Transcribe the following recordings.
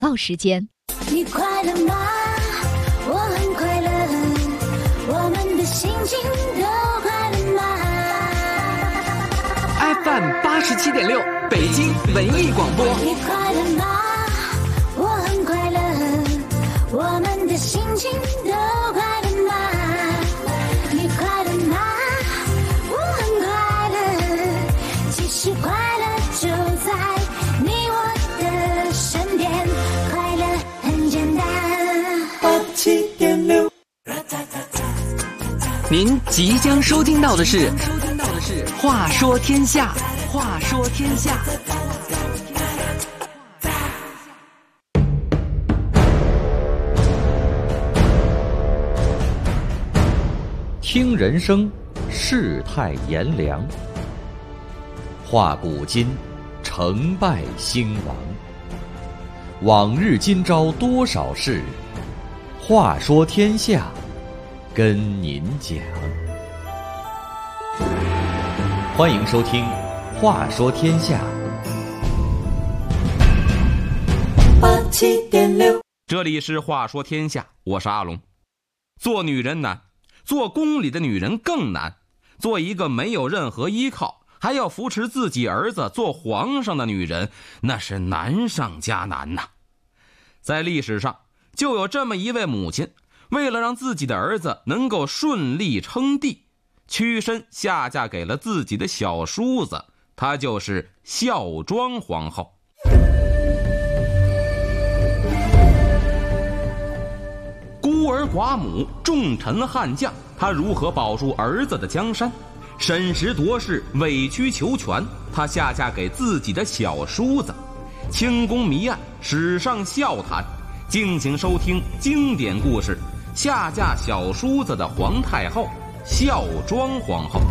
告时间。 你快乐吗？我很快乐，我们的心情都快乐吗？ FM 87.6北京文艺广播。 你快乐吗？我很快乐，我们的心情都快乐吗？你快乐吗？我很快乐，其实快乐就在你我的身边，快乐很简单。87.6。 您即将收听到的是《话说天下》。话说天下， 听人生，世态炎凉；话古今，成败兴亡。往日今朝多少事，话说天下，跟您讲。欢迎收听话说天下。 87.6， 这里是话说天下，我是阿龙。做女人难，做宫里的女人更难。做一个没有任何依靠，还要扶持自己儿子做皇上的女人，那是难上加难呐。在历史上，就有这么一位母亲，为了让自己的儿子能够顺利称帝，屈身下嫁给了自己的小叔子，她就是孝庄皇后。孤儿寡母，重臣悍将，她如何保住儿子的江山？审时度势，委曲求全，她下嫁给自己的小叔子。清宫谜案，史上笑谈。敬请收听经典故事《下嫁小叔子的皇太后孝庄皇后》。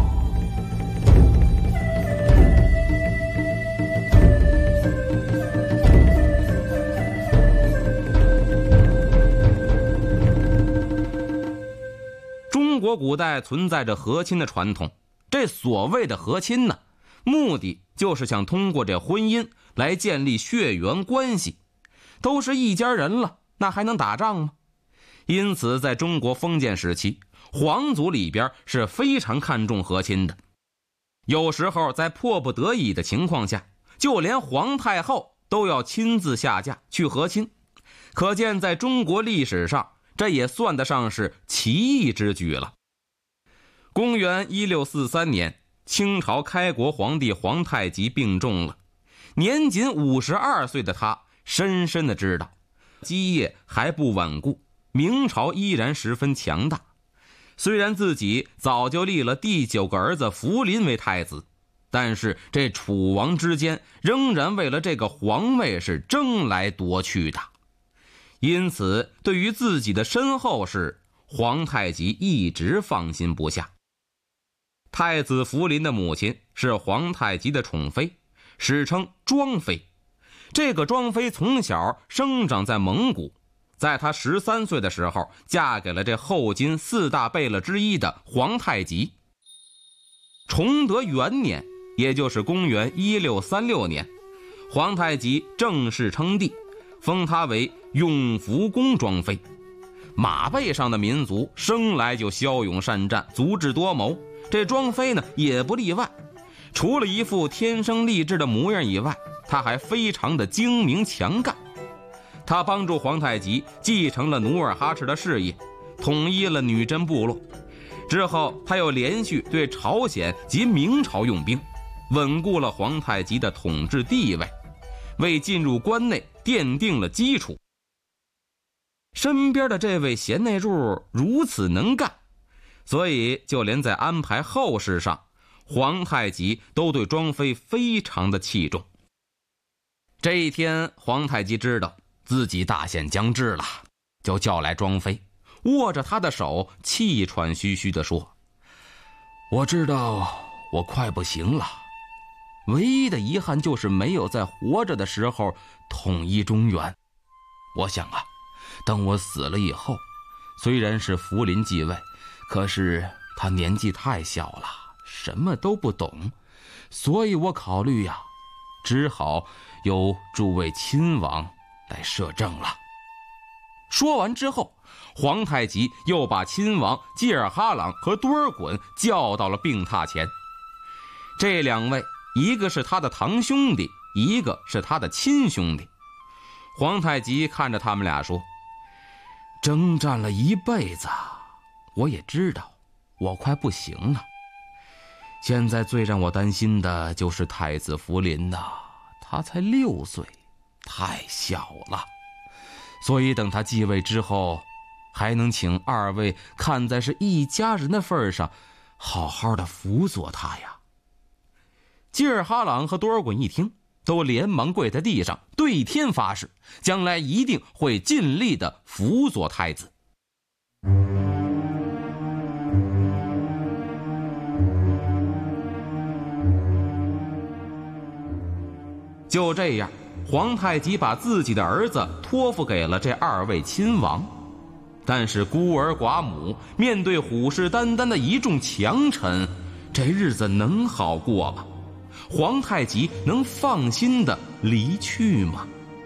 中国古代存在着和亲的传统，这所谓的和亲呢，目的就是想通过这婚姻来建立血缘关系。都是一家人了，那还能打仗吗？因此在中国封建时期，皇族里边是非常看重和亲的。有时候在迫不得已的情况下，就连皇太后都要亲自下嫁去和亲。可见在中国历史上，这也算得上是奇异之举了。公元1643年，清朝开国皇帝皇太极病重了。年仅52岁的他深深地知道，基业还不稳固，明朝依然十分强大。虽然自己早就立了第9个儿子福临为太子，但是这楚王之间仍然为了这个皇位是争来夺去的。因此对于自己的身后事，皇太极一直放心不下。太子福临的母亲是皇太极的宠妃，史称庄妃。这个庄妃从小生长在蒙古，在她13岁的时候嫁给了这后金4大贝勒之一的皇太极。崇德元年，也就是公元1636年，皇太极正式称帝，封她为永福宫庄妃。马背上的民族生来就骁勇善战，足智多谋，这庄妃呢也不例外。除了一副天生丽质的模样以外，她还非常的精明强干。她帮助皇太极继承了努尔哈赤的事业，统一了女真部落。之后她又连续对朝鲜及明朝用兵，稳固了皇太极的统治地位，为进入关内奠定了基础。身边的这位贤内助如此能干，所以就连在安排后事上，皇太极都对庄妃非常的器重。这一天，皇太极知道自己大限将至了，就叫来庄妃，握着她的手，气喘吁吁地说：我知道我快不行了，唯一的遗憾就是没有在活着的时候统一中原。我想啊，等我死了以后，虽然是福临继位，可是他年纪太小了，什么都不懂，所以我考虑呀，只好由诸位亲王得摄政了。说完之后，皇太极又把亲王济尔哈朗和多尔衮叫到了病榻前。这两位，一个是他的堂兄弟，一个是他的亲兄弟。皇太极看着他们俩说：征战了一辈子，我也知道我快不行了。现在最让我担心的就是太子福临呐，他才6岁，太小了。所以等他继位之后，还能请二位看在是一家人的份上，好好的辅佐他呀。济尔哈朗和多尔衮一听，都连忙跪在地上，对天发誓，将来一定会尽力的辅佐太子。就这样，皇太极把自己的儿子托付给了这2位亲王。但是孤儿寡母面对虎视眈眈的一众强臣，这日子能好过吗？皇太极能放心的离去吗？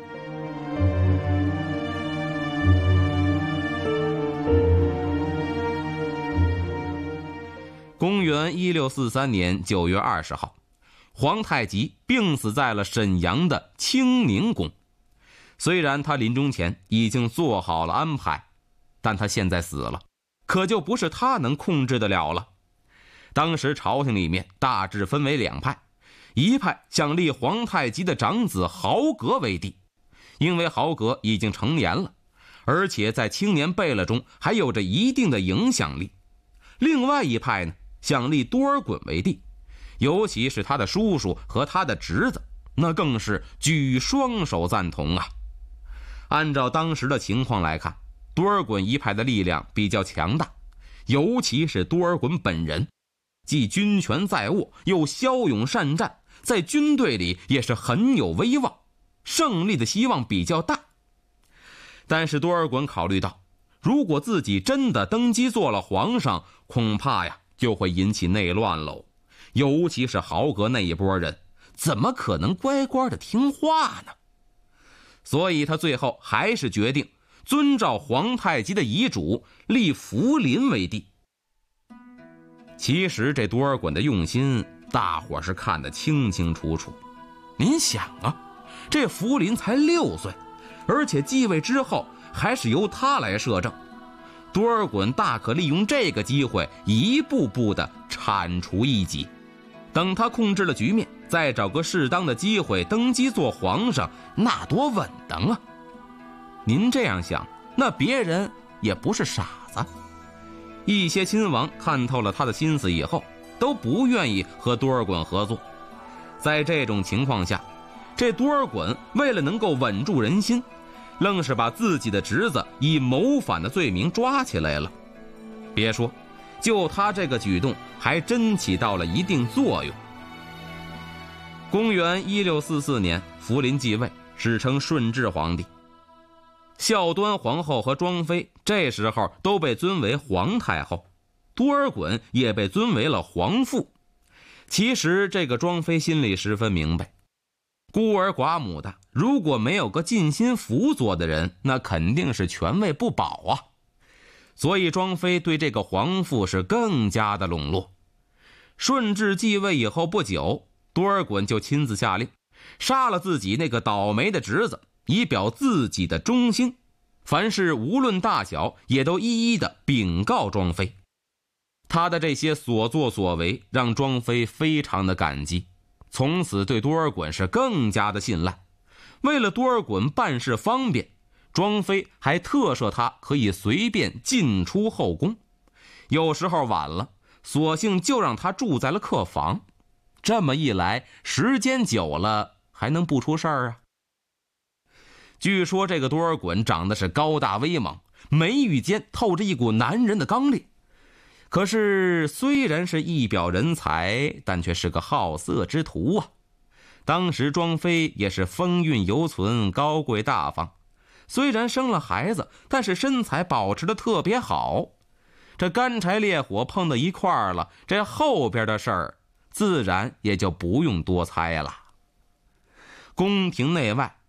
公元1643年9月20号，皇太极病死在了沈阳的清宁宫。虽然他临终前已经做好了安排，但他现在死了，可就不是他能控制得了了。当时朝廷里面大致分为2派，一派想立皇太极的长子豪格为帝，因为豪格已经成年了，而且在青年贝勒中还有着一定的影响力。另外一派呢，想立多尔衮为帝，尤其是他的叔叔和他的侄子，那更是举双手赞同啊。按照当时的情况来看，多尔衮一派的力量比较强大，尤其是多尔衮本人，既军权在握，又骁勇善战，在军队里也是很有威望，胜利的希望比较大。但是多尔衮考虑到，如果自己真的登基做了皇上，恐怕呀就会引起内乱喽。尤其是豪格那一拨人，怎么可能乖乖的听话呢？所以他最后还是决定遵照皇太极的遗嘱，立福临为帝。其实这多尔衮的用心，大伙是看得清清楚楚。您想啊，这福临才6岁，而且继位之后还是由他来摄政。多尔衮大可利用这个机会，一步步的铲除异己。等他控制了局面，再找个适当的机会登基做皇上，那多稳当啊！您这样想，那别人也不是傻子。一些亲王看透了他的心思以后，都不愿意和多尔衮合作。在这种情况下，这多尔衮为了能够稳住人心，愣是把自己的侄子以谋反的罪名抓起来了。别说，就他这个举动还真起到了一定作用。公元1644年，福临继位，史称顺治皇帝。孝端皇后和庄妃这时候都被尊为皇太后，多尔衮也被尊为了皇父。其实这个庄妃心里十分明白，孤儿寡母的，如果没有个尽心辅佐的人，那肯定是权位不保啊。所以庄妃对这个皇父是更加的笼络。顺治继位以后不久，多尔衮就亲自下令杀了自己那个倒霉的侄子，以表自己的忠心。凡事无论大小，也都一一的禀告庄妃。他的这些所作所为让庄妃非常的感激，从此对多尔衮是更加的信赖。为了多尔衮办事方便，庄妃还特赦他可以随便进出后宫，有时候晚了，索性就让他住在了客房。这么一来，时间久了还能不出事儿啊？据说这个多尔衮长得是高大威猛，眉宇间透着一股男人的刚烈。可是虽然是一表人才，但却是个好色之徒啊。当时庄妃也是风韵犹存，高贵大方，虽然生了孩子，但是身材保持得特别好。这干柴烈火碰到一块儿了，这后边的事儿自然也就不用多猜了。宫廷内外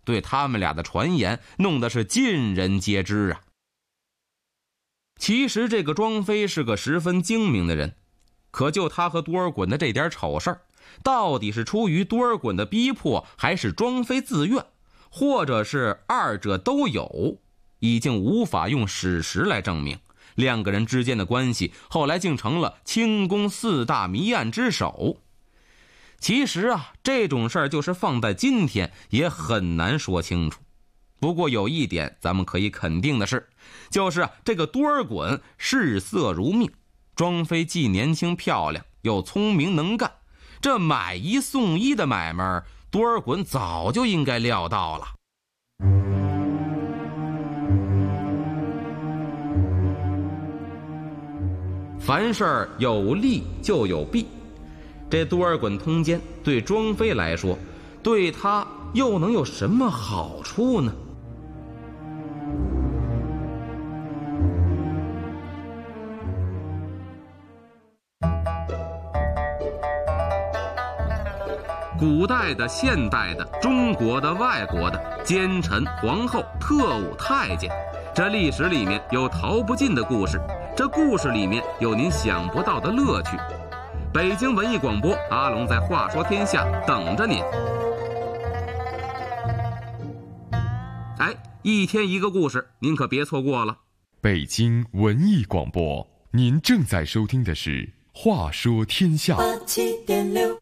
对他们俩的传言弄得是尽人皆知啊。其实这个庄飞是个十分精明的人，可就他和多尔衮的这点丑事儿，到底是出于多尔衮的逼迫，还是庄飞自愿，或者是二者都有，已经无法用史实来证明。两个人之间的关系后来竟成了清宫4大谜案之首。其实啊，这种事儿就是放在今天也很难说清楚。不过有一点咱们可以肯定的是，就是这个多尔衮视色如命，庄飞既年轻漂亮又聪明能干，这买一送一的买卖多尔衮早就应该料到了。凡事有利就有弊，这多尔衮通奸对庄飞来说，对他又能有什么好处呢？古代的、现代的、中国的、外国的，奸臣、皇后、特务、太监，这历史里面有逃不尽的故事，这故事里面有您想不到的乐趣。北京文艺广播，阿龙在话说天下等着您。哎，一天一个故事，您可别错过了。 北京文艺广播，您正在收听的是话说天下。 87.6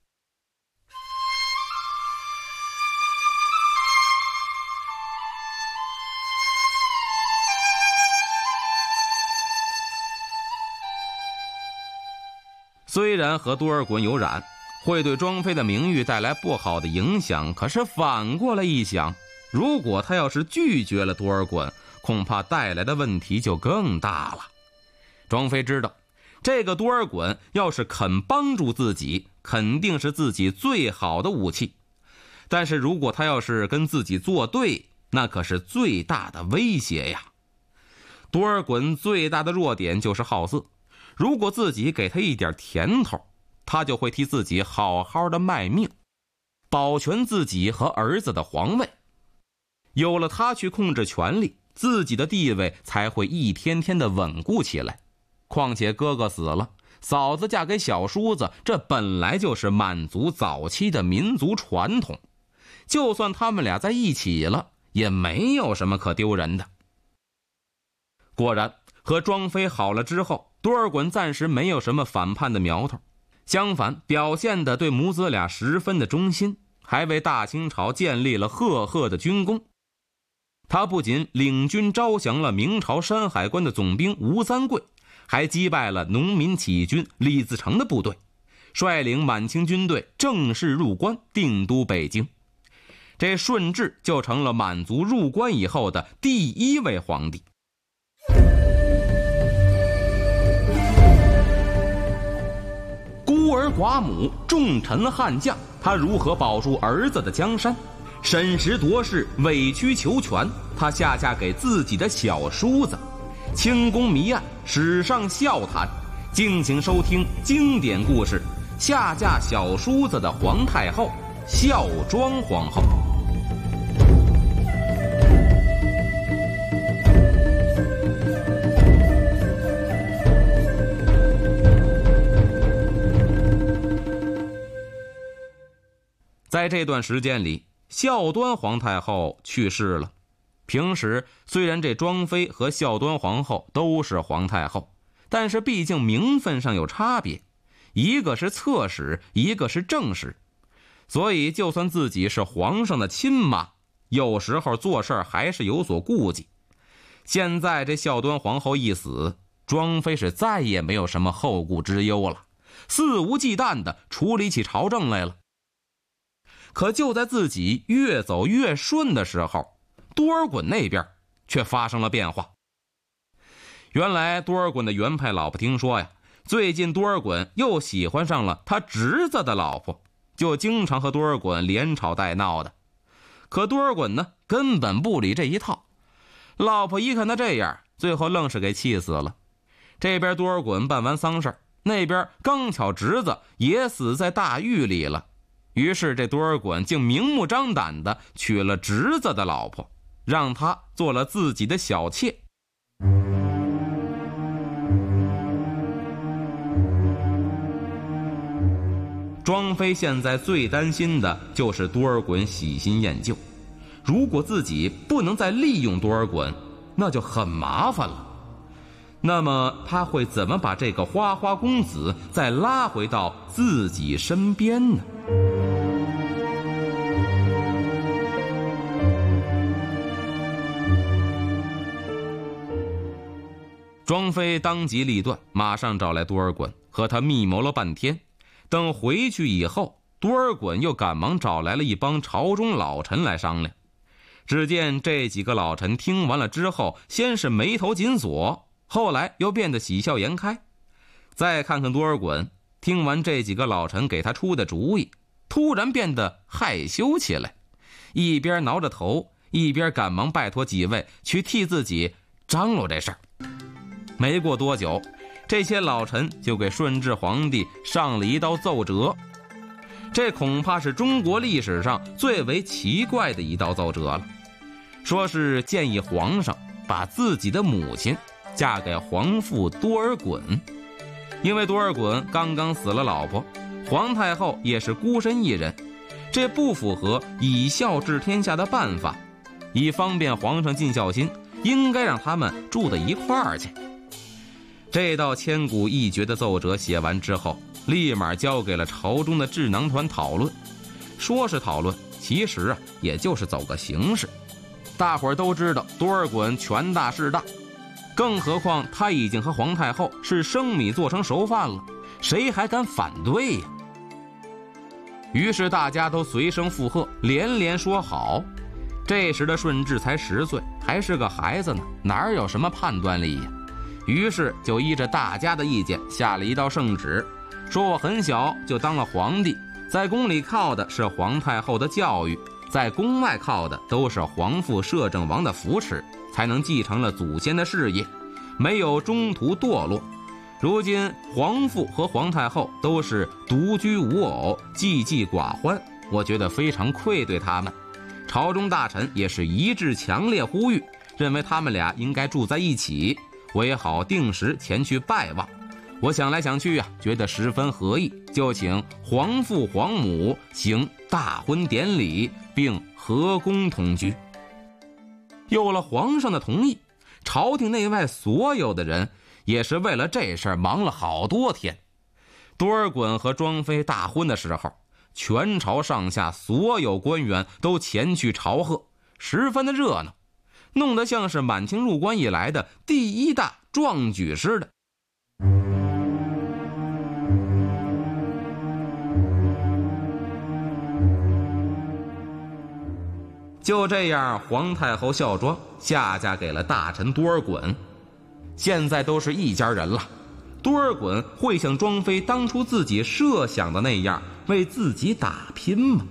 虽然和多尔衮有染，会对庄飞的名誉带来不好的影响，可是反过来一想，如果他要是拒绝了多尔衮，恐怕带来的问题就更大了。庄飞知道，这个多尔衮要是肯帮助自己，肯定是自己最好的武器。但是如果他要是跟自己作对，那可是最大的威胁呀。多尔衮最大的弱点就是好色，如果自己给他一点甜头，他就会替自己好好的卖命，保全自己和儿子的皇位。有了他去控制权力，自己的地位才会一天天的稳固起来。况且哥哥死了，嫂子嫁给小叔子，这本来就是满族早期的民族传统，就算他们俩在一起了，也没有什么可丢人的。果然，和庄飞好了之后，多尔衮暂时没有什么反叛的苗头，相反表现得对母子俩十分的忠心，还为大清朝建立了赫赫的军功。他不仅领军招降了明朝山海关的总兵吴三桂，还击败了农民起义军李自成的部队，率领满清军队正式入关，定都北京。这顺治就成了满族入关以后的第一位皇帝。孤儿寡母，重臣悍将，他如何保住儿子的江山？审时度势，委曲求全，他下嫁给自己的小叔子。清宫谜案，史上笑谈，敬请收听经典故事《下嫁小叔子的皇太后孝庄皇后》。在这段时间里，孝端皇太后去世了。平时虽然这庄妃和孝端皇后都是皇太后，但是毕竟名分上有差别，一个是侧室，一个是正室，所以就算自己是皇上的亲妈，有时候做事还是有所顾忌。现在这孝端皇后一死，庄妃是再也没有什么后顾之忧了，肆无忌惮地处理起朝政来了。可就在自己越走越顺的时候，多尔衮那边却发生了变化。原来多尔衮的原配老婆听说呀，最近多尔衮又喜欢上了他侄子的老婆，就经常和多尔衮连吵带闹的。可多尔衮呢，根本不理这一套。老婆一看他这样，最后愣是给气死了。这边多尔衮办完丧事，那边刚巧侄子也死在大狱里了。 于是这多尔衮竟明目张胆地娶了侄子的老婆，让她做了自己的小妾。庄妃现在最担心的就是多尔衮喜新厌旧，如果自己不能再利用多尔衮，那就很麻烦了。那么他会怎么把这个花花公子再拉回到自己身边呢？庄妃当机立断，马上找来多尔衮，和他密谋了半天。等回去以后，多尔衮又赶忙找来了一帮朝中老臣来商量。只见这几个老臣听完了之后，先是眉头紧锁，后来又变得喜笑颜开。再看看多尔衮，听完这几个老臣给他出的主意，突然变得害羞起来，一边挠着头，一边赶忙拜托几位去替自己张罗这事儿。没过多久，这些老臣就给顺治皇帝上了一道奏折，这恐怕是中国历史上最为奇怪的一道奏折了。说是建议皇上把自己的母亲嫁给皇父多尔衮，因为多尔衮刚刚死了老婆，皇太后也是孤身一人，这不符合以孝治天下的办法，以方便皇上尽孝心，应该让他们住在一块儿去。这道千古一绝的奏折写完之后，立马交给了朝中的智囊团讨论。说是讨论，其实也就是走个形式。大伙儿都知道多尔衮权大势大，更何况他已经和皇太后是生米做成熟饭了，谁还敢反对呀？于是大家都随声附和，连连说好。这时的顺治才10岁，还是个孩子呢，哪有什么判断力呀？于是就依着大家的意见下了一道圣旨，说我很小就当了皇帝，在宫里靠的是皇太后的教育，在宫外靠的都是皇父摄政王的扶持，才能继承了祖先的事业，没有中途堕落。如今皇父和皇太后都是独居无偶，寂寂寡欢，我觉得非常愧对他们。朝中大臣也是一致强烈呼吁，认为他们俩应该住在一起，我也好定时前去拜望。我想来想去觉得十分合意，就请皇父皇母行大婚典礼，并和宫同居。有了皇上的同意，朝廷内外所有的人也是为了这事儿忙了好多天。多尔衮和庄妃大婚的时候，全朝上下所有官员都前去朝贺，十分的热闹，弄得像是满清入关以来的第一大壮举似的。就这样，皇太后孝庄下嫁给了大臣多尔衮。现在都是一家人了，多尔衮会像庄妃当初自己设想的那样为自己打拼吗？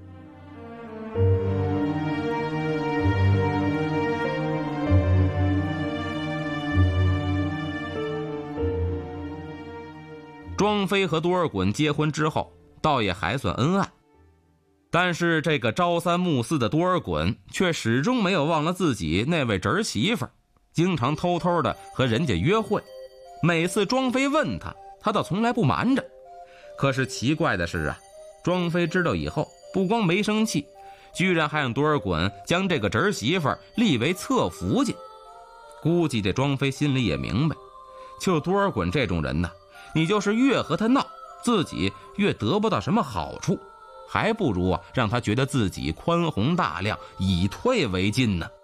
庄妃和多尔衮结婚之后，倒也还算恩爱，但是这个朝三暮四的多尔衮却始终没有忘了自己那位侄儿媳妇，经常偷偷的和人家约会。每次庄妃问他，他倒从来不瞒着。可是奇怪的是庄妃知道以后，不光没生气，居然还让多尔衮将这个侄儿媳妇立为侧福晋。估计这庄妃心里也明白，就多尔衮这种人你就是越和他闹，自己越得不到什么好处，还不如让他觉得自己宽宏大量，以退为进呢。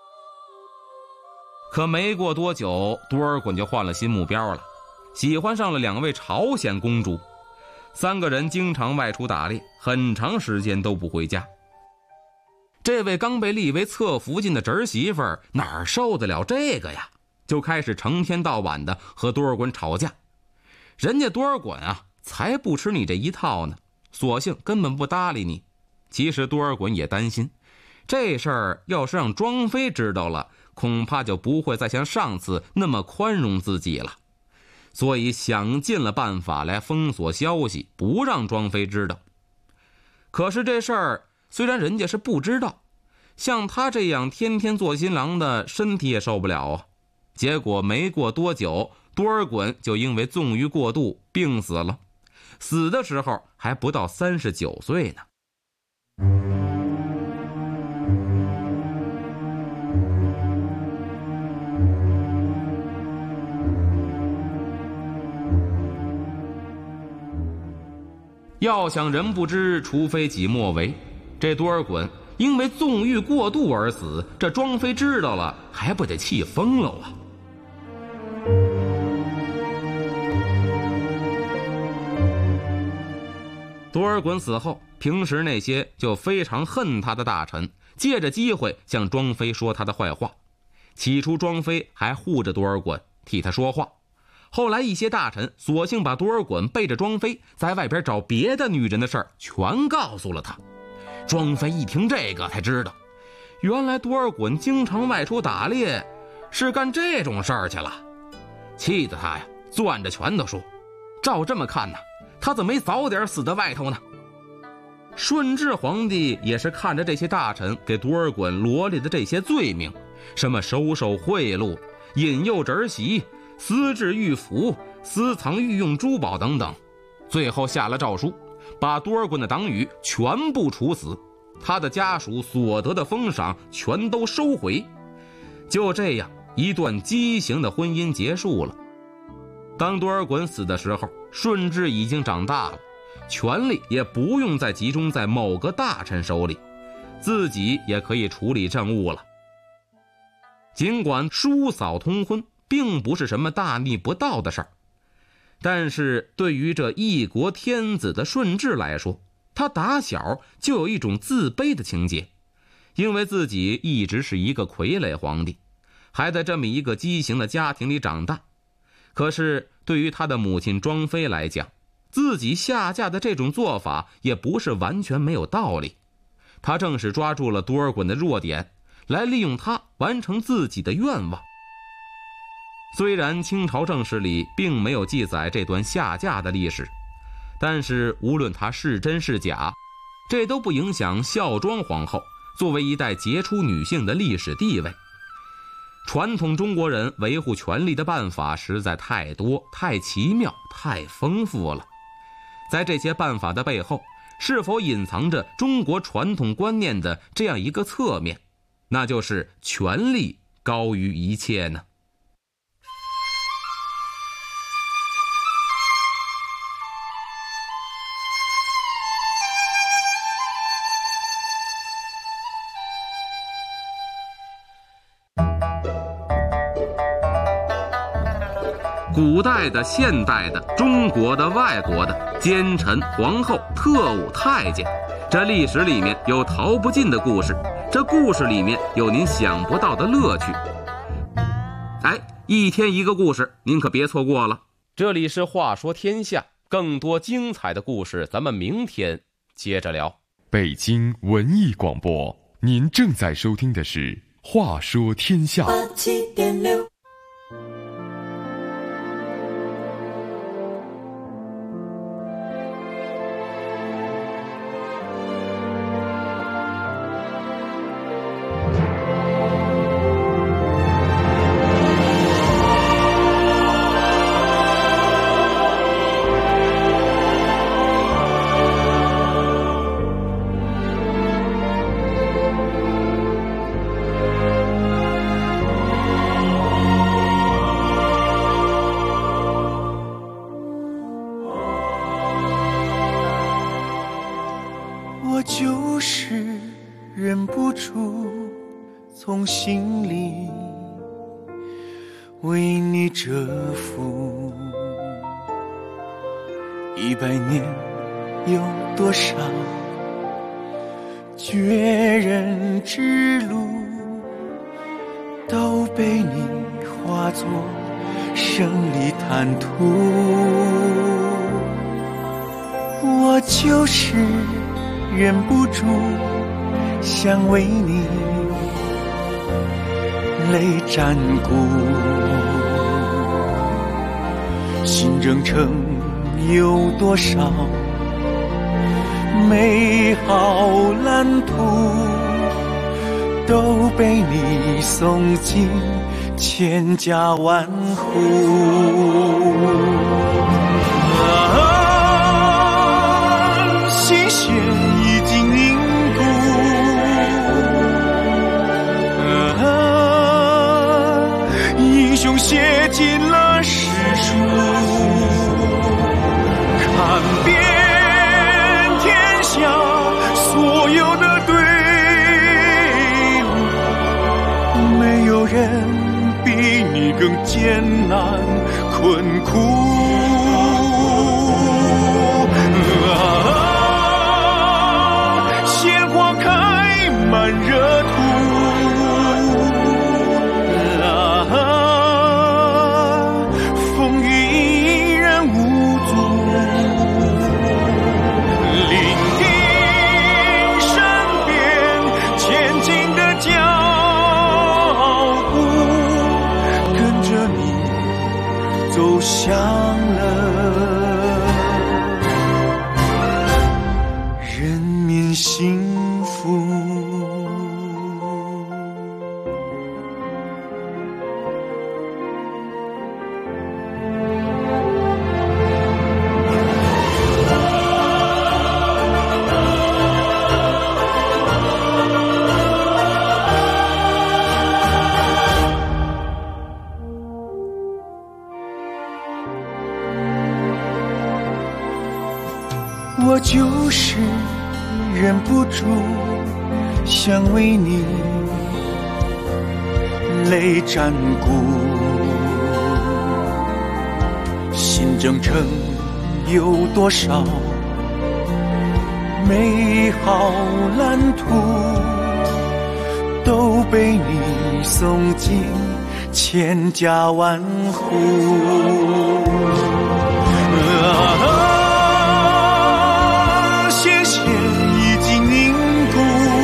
可没过多久，多尔衮就换了新目标了，喜欢上了2位朝鲜公主。3个人经常外出打猎，很长时间都不回家。这位刚被立为侧福晋的侄儿媳妇哪受得了这个呀，就开始成天到晚的和多尔衮吵架。人家多尔衮才不吃你这一套呢，索性根本不搭理你。其实多尔衮也担心，这事儿要是让庄妃知道了，恐怕就不会再像上次那么宽容自己了，所以想尽了办法来封锁消息，不让庄妃知道。 可是这事儿虽然人家是不知道，像他这样天天做新郎的，身体也受不了啊。结果没过多久，多尔衮就因为纵欲过度病死了，死的时候还不到39岁呢。要想人不知，除非己莫为。这多尔衮因为纵欲过度而死，这庄妃知道了，还不得气疯了啊！多尔衮死后，平时那些就非常恨他的大臣，借着机会向庄妃说他的坏话。起初庄妃还护着多尔衮，替他说话。后来一些大臣索性把多尔衮背着庄妃在外边找别的女人的事儿全告诉了他。庄妃一听这个才知道，原来多尔衮经常外出打猎是干这种事儿去了。气得他呀攥着拳头说，照这么看呢，他怎么没早点死在外头呢？顺治皇帝也是看着这些大臣给多尔衮罗列的这些罪名，什么收受贿赂、引诱侄儿媳、私制御府、私藏御用珠宝等等，最后下了诏书，把多尔衮的党羽全部处死，他的家属所得的封赏全都收回。就这样，一段畸形的婚姻结束了。当多尔衮死的时候，顺治已经长大了，权力也不用再集中在某个大臣手里，自己也可以处理政务了。尽管叔嫂通婚并不是什么大逆不道的事儿，但是对于这一国天子的顺治来说，他打小就有一种自卑的情节，因为自己一直是一个傀儡皇帝，还在这么一个畸形的家庭里长大。可是对于他的母亲庄妃来讲，自己下嫁的这种做法也不是完全没有道理，他正是抓住了多尔衮的弱点，来利用他完成自己的愿望。虽然清朝正史里并没有记载这段下嫁的历史，但是无论它是真是假，这都不影响孝庄皇后作为一代杰出女性的历史地位。传统中国人维护权力的办法实在太多、太奇妙、太丰富了。在这些办法的背后，是否隐藏着中国传统观念的这样一个侧面，那就是权力高于一切呢？古代的、现代的、中国的、外国的，奸臣、皇后、特务、太监，这历史里面有逃不尽的故事，这故事里面有您想不到的乐趣。哎，一天一个故事，您可别错过了。这里是话说天下，更多精彩的故事咱们明天接着聊。 北京文艺广播，您正在收听的是话说天下。 87.6 我就是忍不住从心里为你折服，100年有多少绝人之路，都被你化作胜利坦途。我就是忍不住想为你泪沾骨，心征程有多少美好蓝图都被你送进千家万户。心弦已经凝固，英雄写进了史书，看遍天下所有的队伍，没有人比你更艰难困苦。鲜花开满热土，风雨依然无阻。聆听身边前进的脚步，跟着你走向了人民幸福。我就是忍不住想为你泪沾骨，心征程有多少美好蓝图都被你送进千家万户。鲜血已经凝固，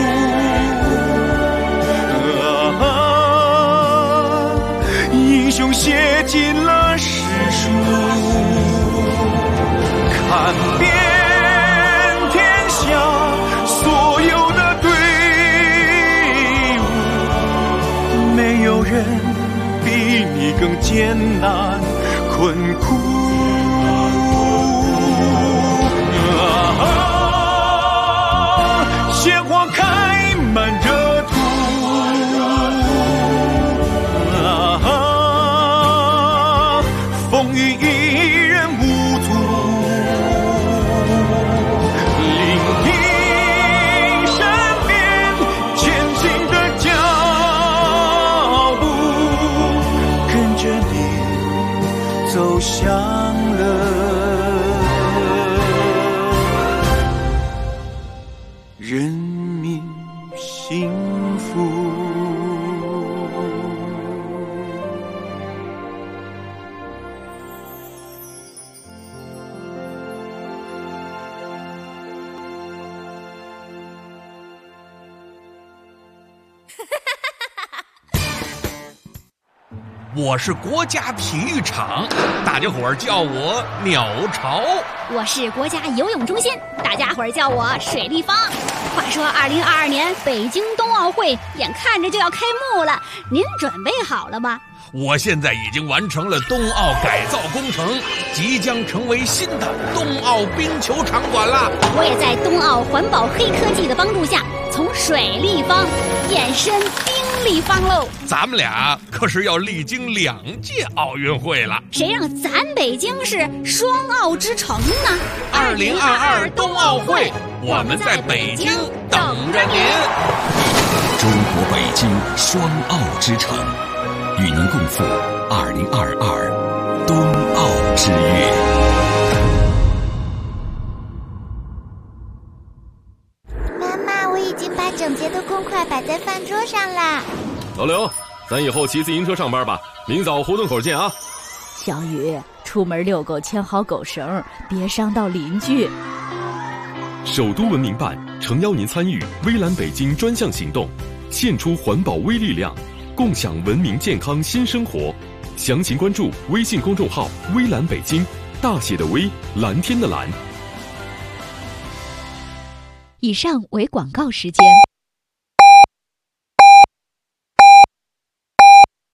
英雄写进了史书，看遍天下所有的队伍，没有人比你更艰难困苦。鲜花开满热土，风雨依然无阻。聆听身边前进的脚步，跟着你走向了人民幸福。 我是国家体育场，大家伙儿叫我鸟巢。 我是国家游泳中心，大家伙儿叫我水立方。话说2022年北京冬奥会眼看着就要开幕了，您准备好了吗？ 我现在已经完成了冬奥改造工程，即将成为新的冬奥冰球场馆了。 我也在冬奥环保黑科技的帮助下，从水立方变身冰立方喽。 咱们俩可是要历经2届奥运会了， 谁让咱北京是双奥之城呢 ？2022冬奥会，我们在北京等着您。 中国北京双奥之城，与您共赴2022冬奥之月。 妈妈，我已经把整洁的公筷摆在饭桌上啦。 老刘，咱以后骑自行车上班吧，明早胡同口见啊。 小雨，出门遛狗牵好狗绳，别伤到邻居。 首都文明办诚邀您参与微蓝北京专项行动，献出环保微力量，共享文明健康新生活。详情关注微信公众号“微蓝北京”，大写的微，蓝天的蓝。 以上为广告时间。